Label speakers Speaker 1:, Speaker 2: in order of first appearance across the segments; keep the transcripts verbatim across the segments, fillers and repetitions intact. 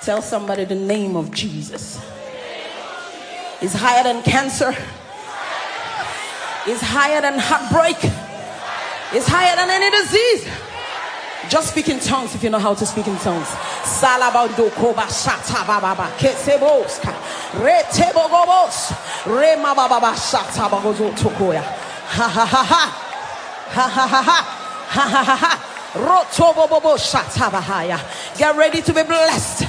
Speaker 1: Tell somebody the name of Jesus is higher than cancer, is higher than heartbreak, is higher than any disease. Just speak in tongues if you know how to speak in tongues. Salabando koba shata baba keseboska retebogobos rema baba shata bagozo tokoya ha ha ha ha ha ha ha ha ha ha ha rotobobobo shata bahaya. Get ready to be blessed.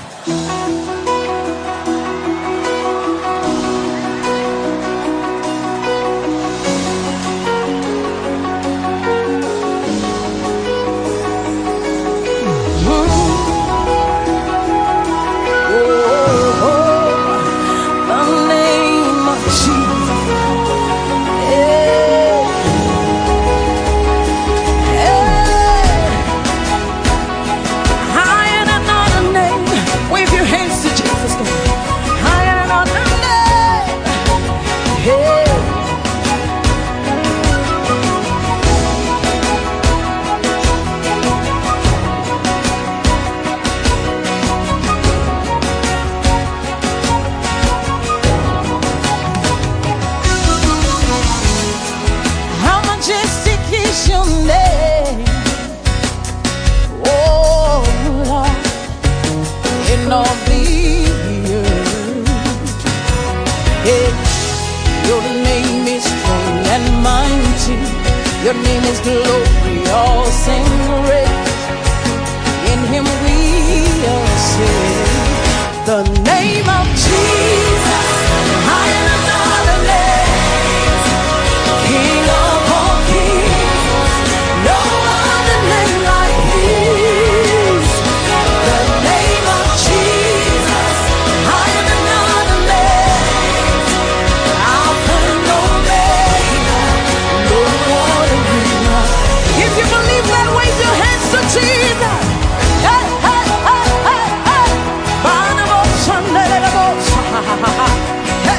Speaker 2: Your name is glory, all sing praise. In him we are saved. The name of Jesus, higher than all the names. King of all kings, no other name like his. The name of Jesus, higher than all the names. Alpha and Omega, no one. If you believe that, wave your hands to Jesus. Hey, hey, hey, hey, hey. Hey.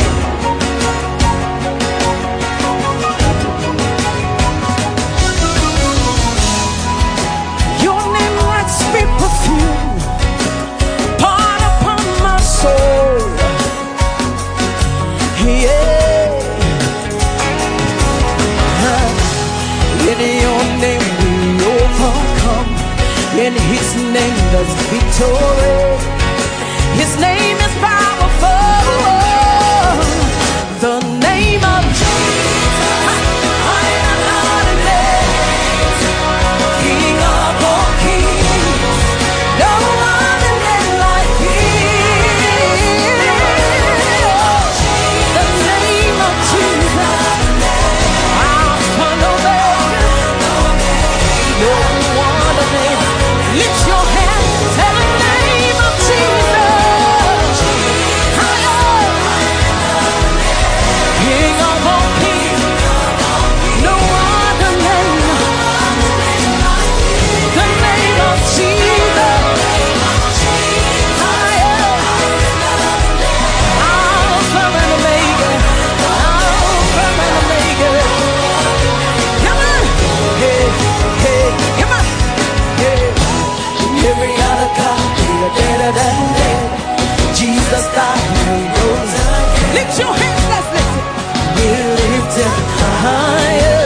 Speaker 2: Your name like sweet perfume, poured upon my soul. Yeah. In your name we overcome. In his name there's victory. His name is powerful. The name of Jesus, higher than all the names. King of all kings, no other name like his. The name of Jesus, Alpha and Omega. No other name. Lift your hand, tell the name of Jesus. Higher. King of all kings. No other name. The name of Jesus. Higher. Alpha and Omega. Alpha and Omega. Come on. Hey, hey, come on. Every other God, better than dead. Jesus died and rose again. Lift your hands, let's listen. We lift him higher.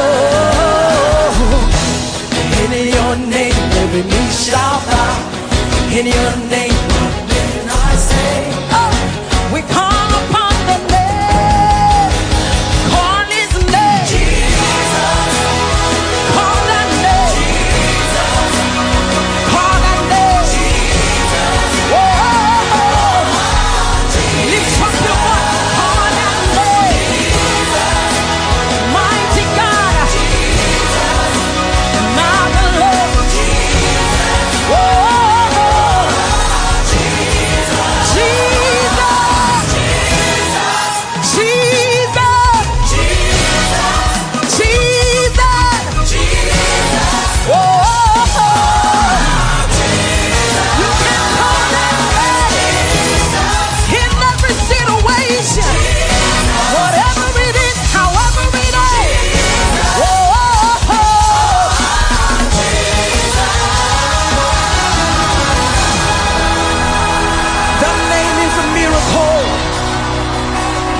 Speaker 2: In your name, every knee shall bow. In your name, when I say, oh, we call upon the name. Call his name. Jesus. Call that name. Jesus. Call that name. Jesus. Whoa. Lift up your voice. Call that name. Jesus. Mighty God. Jesus. Now the Lord. Jesus. Whoa. Jesus. Jesus.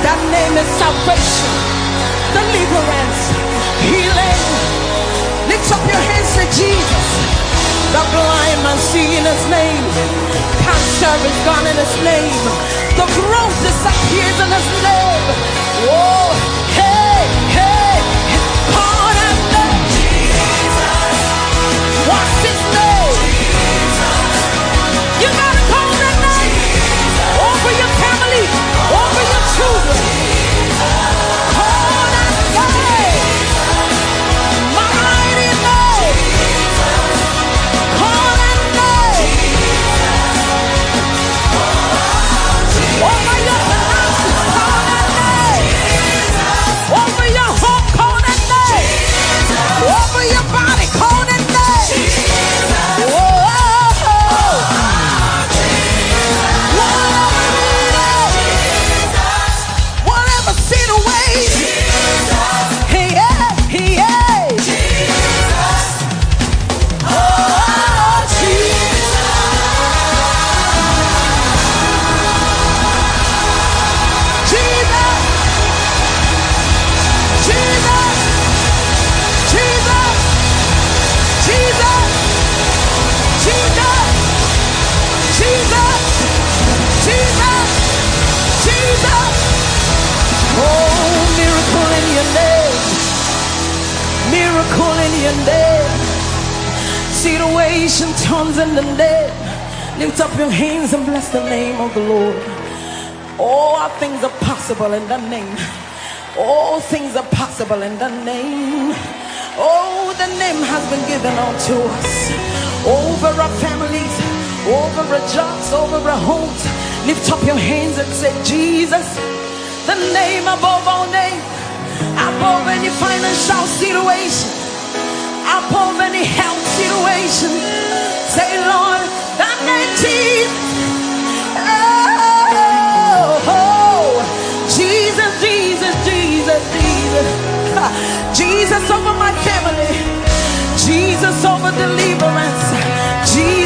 Speaker 1: That name is salvation, deliverance, healing. Lift up your hands to Jesus. The blind man see in his name. Cancer is gone in his name. The growth disappears in his name. Oh, hey, hey, call that name. Jesus. What's his name? Jesus. You gotta call that name. Jesus. Over your family, over your children. Jesus. Call that name. Mighty name. Call that name. Over your finances, call that name. Over your home, call that name. Over your body, call that name. Whoa. Whatever, whatever situation. Hey, yeah, hey, yeah. Oh, Jesus. Jesus. Jesus. Jesus. Jesus. Jesus. Jesus. Jesus. Jesus. Oh, miracle in your name. Miracle in your name. Situation turns in the name. Lift up your hands and bless the name of the Lord. All things are possible in the name. All things are possible in the name. Oh, the name has been given unto us. Over our families, over our jobs, over our homes. Lift up your hands and say, Jesus, the name above all names, above any financial situation, above any health situation. Say, Lord, that name Jesus. Oh, oh, Jesus, Jesus, Jesus, Jesus. Ha. Jesus over my family. Jesus over deliverance. Jesus